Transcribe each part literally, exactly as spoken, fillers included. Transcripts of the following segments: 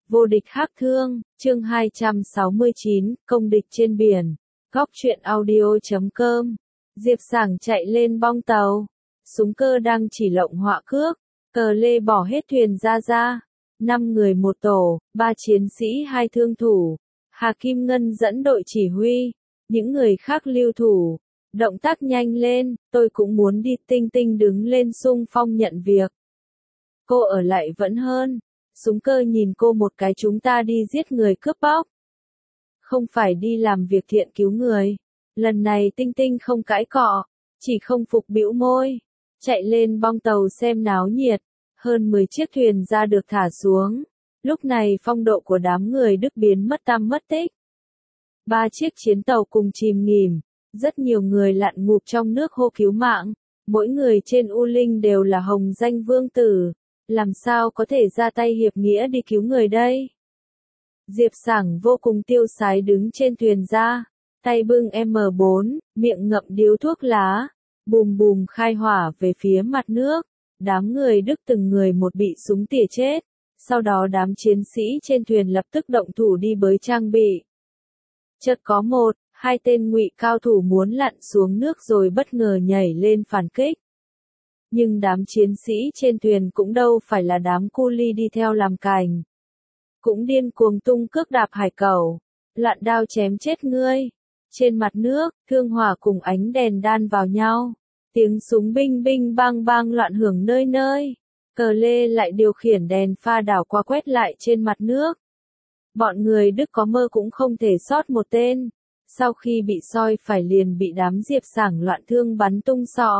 Vô địch hắc thương, chương hai trăm sáu mươi chín, công địch trên biển. Góc truyện audio chấm com. Diệp Sảng chạy lên bong tàu. Súng cơ đang chỉ lộng họa cước. Cờ lê bỏ hết thuyền ra ra. Năm người một tổ, ba chiến sĩ hai thương thủ. Hà Kim Ngân dẫn đội chỉ huy. Những người khác lưu thủ. Động tác nhanh lên, tôi cũng muốn đi. Tinh Tinh đứng lên xung phong nhận việc. Cô ở lại vẫn hơn. Súng cơ nhìn cô một cái, chúng ta đi giết người cướp bóc. Không phải đi làm việc thiện cứu người. Lần này Tinh Tinh không cãi cọ, chỉ không phục bĩu môi. Chạy lên bong tàu xem náo nhiệt. Hơn mười chiếc thuyền ra được thả xuống. Lúc này phong độ của đám người Đức biến mất tăm mất tích. Ba chiếc chiến tàu cùng chìm nghỉm. Rất nhiều người lặn ngụp trong nước hô cứu mạng. Mỗi người trên U Linh đều là hồng danh vương tử. Làm sao có thể ra tay hiệp nghĩa đi cứu người đây? Diệp Sảng vô cùng tiêu sái đứng trên thuyền ra, tay bưng M bốn, miệng ngậm điếu thuốc lá, bùm bùm khai hỏa về phía mặt nước. Đám người Đức từng người một bị súng tỉa chết, sau đó đám chiến sĩ trên thuyền lập tức động thủ đi bới trang bị. Chợt có một, hai tên ngụy cao thủ muốn lặn xuống nước rồi bất ngờ nhảy lên phản kích. Nhưng đám chiến sĩ trên thuyền cũng đâu phải là đám cu li đi theo làm cành. Cũng điên cuồng tung cước đạp hải cẩu, lặn đao chém chết ngươi. Trên mặt nước, thương hỏa cùng ánh đèn đan vào nhau. Tiếng súng binh binh bang bang loạn hưởng nơi nơi. Cờ lê lại điều khiển đèn pha đảo qua quét lại trên mặt nước. Bọn người Đức có mơ cũng không thể sót một tên. Sau khi bị soi phải liền bị đám Diệp Sảng loạn thương bắn tung sọ.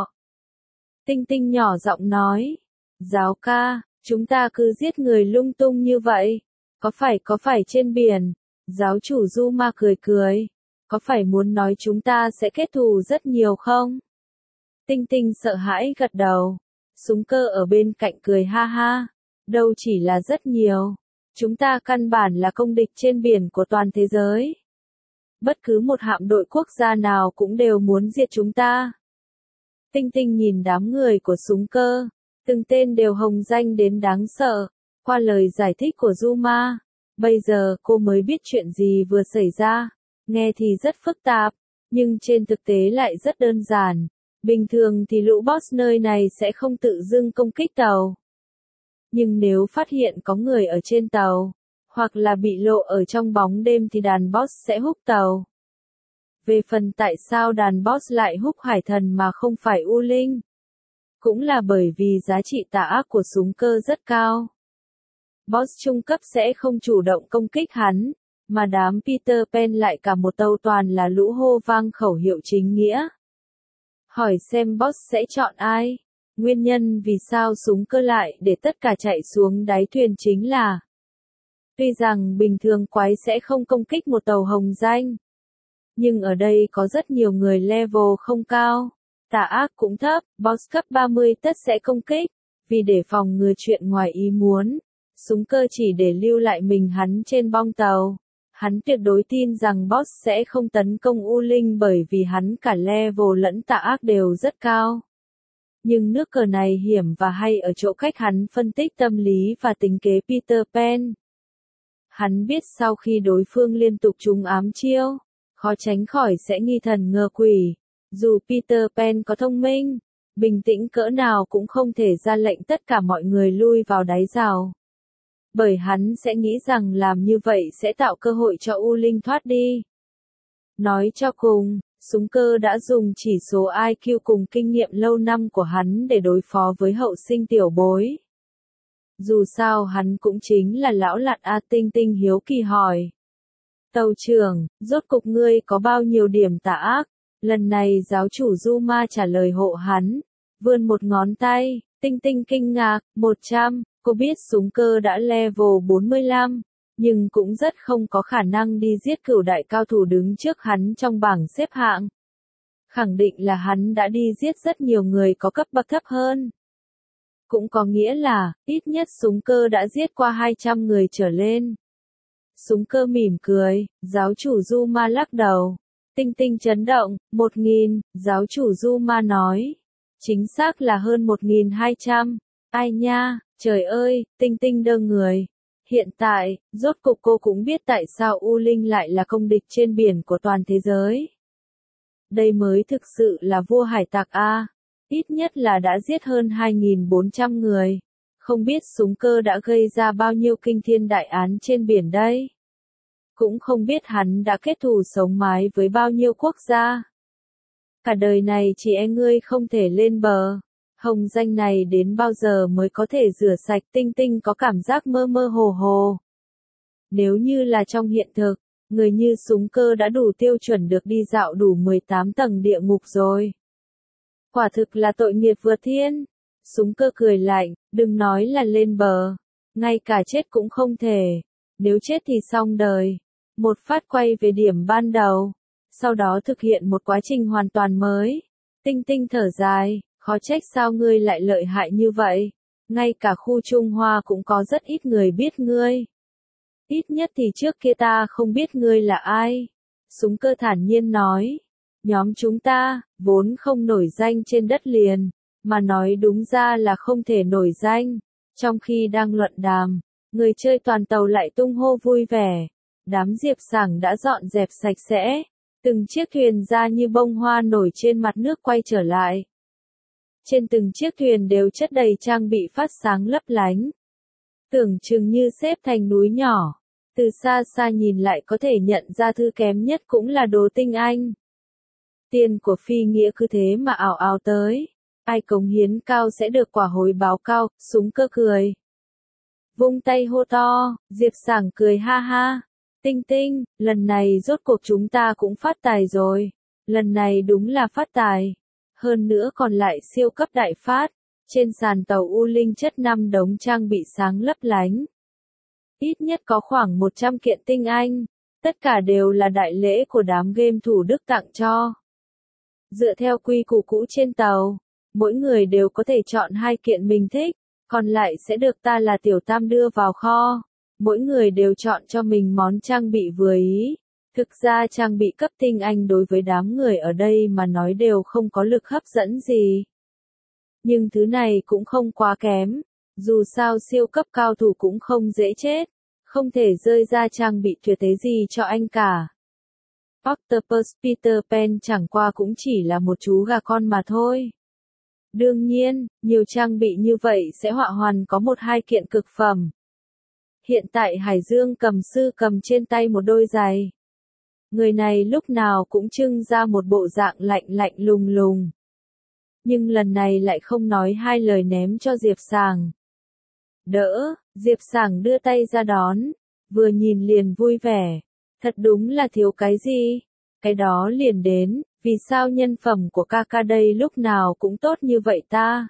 Tinh Tinh nhỏ giọng nói, giáo ca, chúng ta cứ giết người lung tung như vậy, có phải có phải trên biển? Giáo chủ Du Ma cười cười, có phải muốn nói chúng ta sẽ kết thù rất nhiều không? Tinh Tinh sợ hãi gật đầu, súng cơ ở bên cạnh cười ha ha, đâu chỉ là rất nhiều, chúng ta căn bản là công địch trên biển của toàn thế giới. Bất cứ một hạm đội quốc gia nào cũng đều muốn diệt chúng ta. Tinh Tinh nhìn đám người của súng cơ, từng tên đều hồng danh đến đáng sợ. Qua lời giải thích của Du Ma, bây giờ cô mới biết chuyện gì vừa xảy ra. Nghe thì rất phức tạp, nhưng trên thực tế lại rất đơn giản. Bình thường thì lũ boss nơi này sẽ không tự dưng công kích tàu. Nhưng nếu phát hiện có người ở trên tàu, hoặc là bị lộ ở trong bóng đêm thì đàn boss sẽ húc tàu. Về phần tại sao đàn boss lại húc hải thần mà không phải U Linh? Cũng là bởi vì giá trị tà ác của súng cơ rất cao. Boss trung cấp sẽ không chủ động công kích hắn, mà đám Peter Pan lại cả một tàu toàn là lũ hô vang khẩu hiệu chính nghĩa. Hỏi xem boss sẽ chọn ai? Nguyên nhân vì sao súng cơ lại để tất cả chạy xuống đáy thuyền chính là tuy rằng bình thường quái sẽ không công kích một tàu hồng danh. Nhưng ở đây có rất nhiều người level không cao, tà ác cũng thấp, boss cấp ba mươi tất sẽ công kích, vì để phòng ngừa chuyện ngoài ý muốn, súng cơ chỉ để lưu lại mình hắn trên bong tàu. Hắn tuyệt đối tin rằng boss sẽ không tấn công U Linh bởi vì hắn cả level lẫn tà ác đều rất cao. Nhưng nước cờ này hiểm và hay ở chỗ cách hắn phân tích tâm lý và tính kế Peter Pan. Hắn biết sau khi đối phương liên tục trúng ám chiêu, khó tránh khỏi sẽ nghi thần ngờ quỷ. Dù Peter Pan có thông minh, bình tĩnh cỡ nào cũng không thể ra lệnh tất cả mọi người lui vào đáy rào. Bởi hắn sẽ nghĩ rằng làm như vậy sẽ tạo cơ hội cho U Linh thoát đi. Nói cho cùng, súng cơ đã dùng chỉ số I Q cùng kinh nghiệm lâu năm của hắn để đối phó với hậu sinh tiểu bối. Dù sao hắn cũng chính là lão lặn A. Tinh Tinh hiếu kỳ hỏi. Tàu trưởng, rốt cục ngươi có bao nhiêu điểm tà ác? Lần này giáo chủ Du Ma trả lời hộ hắn, vươn một ngón tay. Tinh Tinh kinh ngạc, một trăm, cô biết súng cơ đã level bốn mươi lăm, nhưng cũng rất không có khả năng đi giết cửu đại cao thủ đứng trước hắn trong bảng xếp hạng. Khẳng định là hắn đã đi giết rất nhiều người có cấp bậc thấp hơn. Cũng có nghĩa là, ít nhất súng cơ đã giết qua hai trăm người trở lên. Súng cơ mỉm cười, giáo chủ Du Ma lắc đầu. Tinh Tinh chấn động, một nghìn, giáo chủ Du Ma nói. Chính xác là hơn một nghìn hai trăm. Ai nha, trời ơi, Tinh Tinh đơ người. Hiện tại, rốt cục cô cũng biết tại sao U Linh lại là công địch trên biển của toàn thế giới. Đây mới thực sự là vua hải tặc a, ít nhất là đã giết hơn hai nghìn bốn trăm người. Không biết Súng Cơ đã gây ra bao nhiêu kinh thiên đại án trên biển đây. Cũng không biết hắn đã kết thù sống mái với bao nhiêu quốc gia. Cả đời này chỉ e ngươi không thể lên bờ. Hồng danh này đến bao giờ mới có thể rửa sạch? Tinh Tinh có cảm giác mơ mơ hồ hồ. Nếu như là trong hiện thực, người như Súng Cơ đã đủ tiêu chuẩn được đi dạo đủ mười tám tầng địa ngục rồi. Quả thực là tội nghiệp vượt thiên. Súng Cơ cười lạnh, đừng nói là lên bờ. Ngay cả chết cũng không thể. Nếu chết thì xong đời. Một phát quay về điểm ban đầu. Sau đó thực hiện một quá trình hoàn toàn mới. Tinh Tinh thở dài, khó trách sao ngươi lại lợi hại như vậy. Ngay cả khu Trung Hoa cũng có rất ít người biết ngươi. Ít nhất thì trước kia ta không biết ngươi là ai. Súng Cơ thản nhiên nói. Nhóm chúng ta, vốn không nổi danh trên đất liền, mà nói đúng ra là không thể nổi danh. Trong khi đang luận đàm, người chơi toàn tàu lại tung hô vui vẻ. Đám Diệp Sảng đã dọn dẹp sạch sẽ. Từng chiếc thuyền ra như bông hoa nổi trên mặt nước quay trở lại. Trên từng chiếc thuyền đều chất đầy trang bị phát sáng lấp lánh. Tưởng chừng như xếp thành núi nhỏ. Từ xa xa nhìn lại có thể nhận ra thứ kém nhất cũng là đồ tinh anh. Tiền của phi nghĩa cứ thế mà ào ào tới. Ai cống hiến cao sẽ được quả hồi báo cao. Súng Cơ cười. Vung tay hô to, Diệp Sảng cười ha ha. Tinh Tinh, lần này rốt cuộc chúng ta cũng phát tài rồi. Lần này đúng là phát tài. Hơn nữa còn lại siêu cấp đại phát. Trên sàn tàu U Linh chất năm đống trang bị sáng lấp lánh. Ít nhất có khoảng một trăm kiện tinh anh. Tất cả đều là đại lễ của đám game thủ Đức tặng cho. Dựa theo quy củ cũ trên tàu, mỗi người đều có thể chọn hai kiện mình thích, còn lại sẽ được ta là Tiểu Tam đưa vào kho. Mỗi người đều chọn cho mình món trang bị vừa ý. Thực ra trang bị cấp tinh anh đối với đám người ở đây mà nói đều không có lực hấp dẫn gì. Nhưng thứ này cũng không quá kém. Dù sao siêu cấp cao thủ cũng không dễ chết. Không thể rơi ra trang bị tuyệt thế gì cho anh cả. Octopus Peter Pan chẳng qua cũng chỉ là một chú gà con mà thôi. Đương nhiên, nhiều trang bị như vậy sẽ họa hoàn có một hai kiện cực phẩm. Hiện tại Hải Dương cầm sư cầm trên tay một đôi giày. Người này lúc nào cũng trưng ra một bộ dạng lạnh lạnh lùng lùng. Nhưng lần này lại không nói hai lời ném cho Diệp Sảng. Đỡ, Diệp Sảng đưa tay ra đón, vừa nhìn liền vui vẻ. Thật đúng là thiếu cái gì? Cái đó liền đến, vì sao nhân phẩm của ca ca đây lúc nào cũng tốt như vậy ta?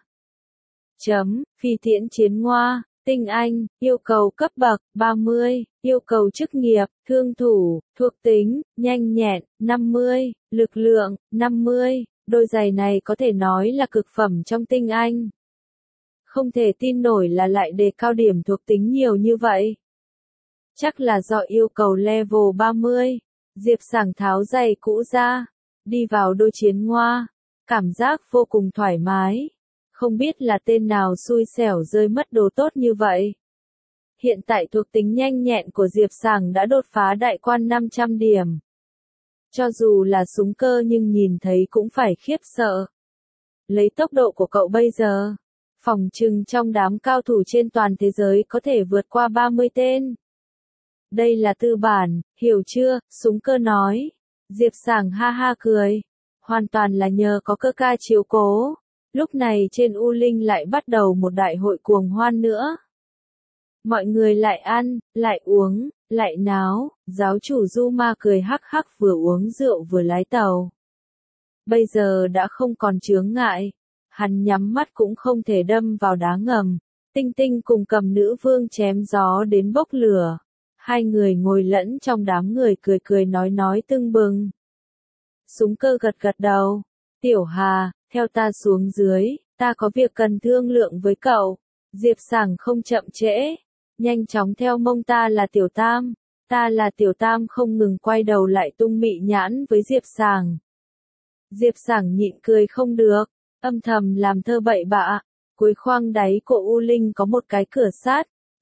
Chấm, phi tiễn chiến ngoa, tinh anh, yêu cầu cấp bậc, ba mươi, yêu cầu chức nghiệp, thương thủ, thuộc tính, nhanh nhẹn, năm mươi, lực lượng, năm mươi, đôi giày này có thể nói là cực phẩm trong tinh anh. Không thể tin nổi là lại đề cao điểm thuộc tính nhiều như vậy. Chắc là do yêu cầu level ba mươi. Diệp Sảng tháo giày cũ ra, đi vào đôi chiến ngoa, cảm giác vô cùng thoải mái. Không biết là tên nào xui xẻo rơi mất đồ tốt như vậy. Hiện tại thuộc tính nhanh nhẹn của Diệp Sảng đã đột phá đại quan năm trăm điểm. Cho dù là Súng Cơ nhưng nhìn thấy cũng phải khiếp sợ. Lấy tốc độ của cậu bây giờ, phỏng chừng trong đám cao thủ trên toàn thế giới có thể vượt qua ba mươi tên. Đây là tư bản, hiểu chưa? Súng Cơ nói. Diệp Sảng ha ha cười. Hoàn toàn là nhờ có cơ ca chiếu cố. Lúc này trên U Linh lại bắt đầu một đại hội cuồng hoan nữa. Mọi người lại ăn, lại uống, lại náo. Giáo chủ Zuma cười hắc hắc vừa uống rượu vừa lái tàu. Bây giờ đã không còn chướng ngại. Hắn nhắm mắt cũng không thể đâm vào đá ngầm. Tinh Tinh cùng Cầm Nữ Vương chém gió đến bốc lửa. Hai người ngồi lẫn trong đám người cười cười nói nói tưng bừng. Súng Cơ gật gật đầu. Tiểu Hà, theo ta xuống dưới, ta có việc cần thương lượng với cậu. Diệp Sảng không chậm trễ. Nhanh chóng theo mông ta là Tiểu Tam. Ta là Tiểu Tam không ngừng quay đầu lại tung mị nhãn với Diệp Sảng. Diệp Sảng nhịn cười không được. Âm thầm làm thơ bậy bạ. Cuối khoang đáy của U Linh có một cái cửa sắt.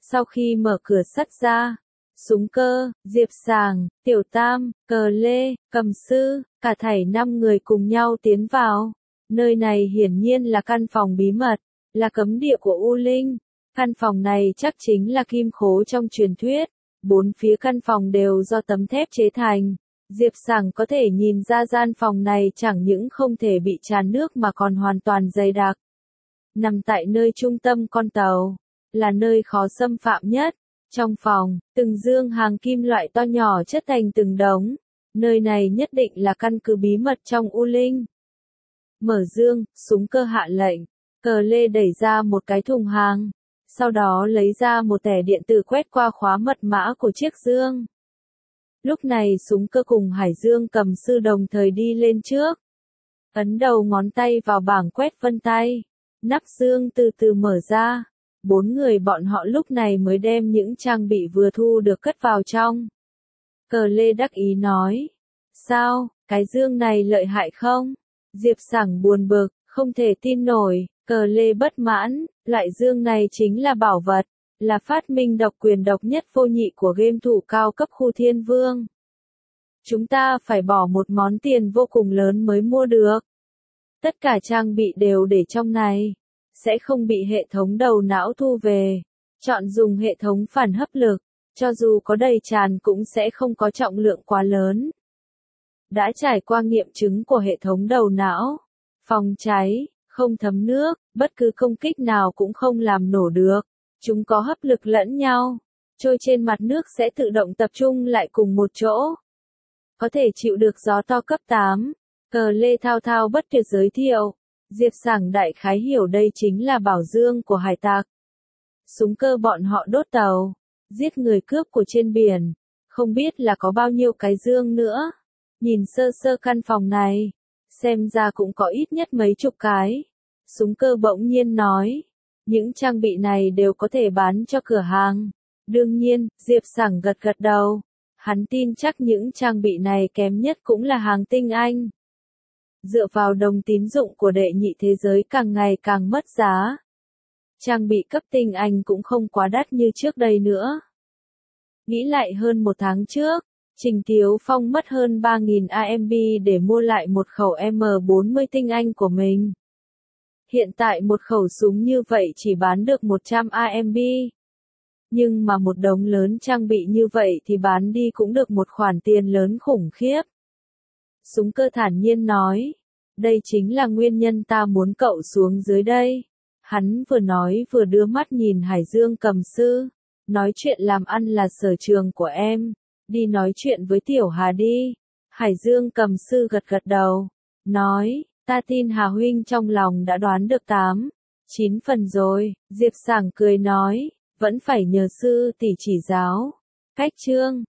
Sau khi mở cửa sắt ra, Súng Cơ, Diệp Sàng, Tiểu Tam, Cờ Lê, Cầm Sư, cả thảy năm người cùng nhau tiến vào. Nơi này hiển nhiên là căn phòng bí mật, là cấm địa của U Linh. Căn phòng này chắc chính là kim khố trong truyền thuyết. Bốn phía căn phòng đều do tấm thép chế thành. Diệp Sàng có thể nhìn ra gian phòng này chẳng những không thể bị tràn nước mà còn hoàn toàn dày đặc. Nằm tại nơi trung tâm con tàu, là nơi khó xâm phạm nhất. Trong phòng, từng dương hàng kim loại to nhỏ chất thành từng đống. Nơi này nhất định là căn cứ bí mật trong U Linh. Mở dương, Súng Cơ hạ lệnh. Cờ Lê đẩy ra một cái thùng hàng. Sau đó lấy ra một thẻ điện tử quét qua khóa mật mã của chiếc dương. Lúc này Súng Cơ cùng Hải Dương Cầm Sư đồng thời đi lên trước. Ấn đầu ngón tay vào bảng quét vân tay. Nắp dương từ từ mở ra. Bốn người bọn họ lúc này mới đem những trang bị vừa thu được cất vào trong. Cờ Lê đắc ý nói. Sao, cái dương này lợi hại không? Diệp Sảng buồn bực, không thể tin nổi. Cờ Lê bất mãn, loại dương này chính là bảo vật, là phát minh độc quyền độc nhất vô nhị của game thủ cao cấp khu Thiên Vương. Chúng ta phải bỏ một món tiền vô cùng lớn mới mua được. Tất cả trang bị đều để trong này, sẽ không bị hệ thống đầu não thu về. Chọn dùng hệ thống phản hấp lực, cho dù có đầy tràn cũng sẽ không có trọng lượng quá lớn. Đã trải qua nghiệm chứng của hệ thống đầu não, phòng cháy, không thấm nước, bất cứ công kích nào cũng không làm nổ được. Chúng có hấp lực lẫn nhau, trôi trên mặt nước sẽ tự động tập trung lại cùng một chỗ. Có thể chịu được gió to cấp tám. Cờ Lê thao thao bất tuyệt giới thiệu. Diệp Sảng đại khái hiểu đây chính là bảo dương của hải tặc. Súng Cơ bọn họ đốt tàu, giết người cướp của trên biển. Không biết là có bao nhiêu cái dương nữa. Nhìn sơ sơ căn phòng này, xem ra cũng có ít nhất mấy chục cái. Súng Cơ bỗng nhiên nói. Những trang bị này đều có thể bán cho cửa hàng. Đương nhiên, Diệp Sảng gật gật đầu. Hắn tin chắc những trang bị này kém nhất cũng là hàng tinh anh. Dựa vào đồng tín dụng của đệ nhị thế giới càng ngày càng mất giá. Trang bị cấp tinh anh cũng không quá đắt như trước đây nữa. Nghĩ lại hơn một tháng trước, Trình Tiếu Phong mất hơn ba nghìn A M B để mua lại một khẩu M bốn mươi tinh anh của mình. Hiện tại một khẩu súng như vậy chỉ bán được một trăm A M B. Nhưng mà một đống lớn trang bị như vậy thì bán đi cũng được một khoản tiền lớn khủng khiếp. Súng Cơ thản nhiên nói. Đây chính là nguyên nhân ta muốn cậu xuống dưới đây. Hắn vừa nói vừa đưa mắt nhìn Hải Dương Cầm Sư. Nói chuyện làm ăn là sở trường của em. Đi nói chuyện với Tiểu Hà đi. Hải Dương Cầm Sư gật gật đầu. Nói, ta tin Hà huynh trong lòng đã đoán được tám, chín phần rồi. Diệp Sảng cười nói, vẫn phải nhờ sư tỷ chỉ giáo. Cách chương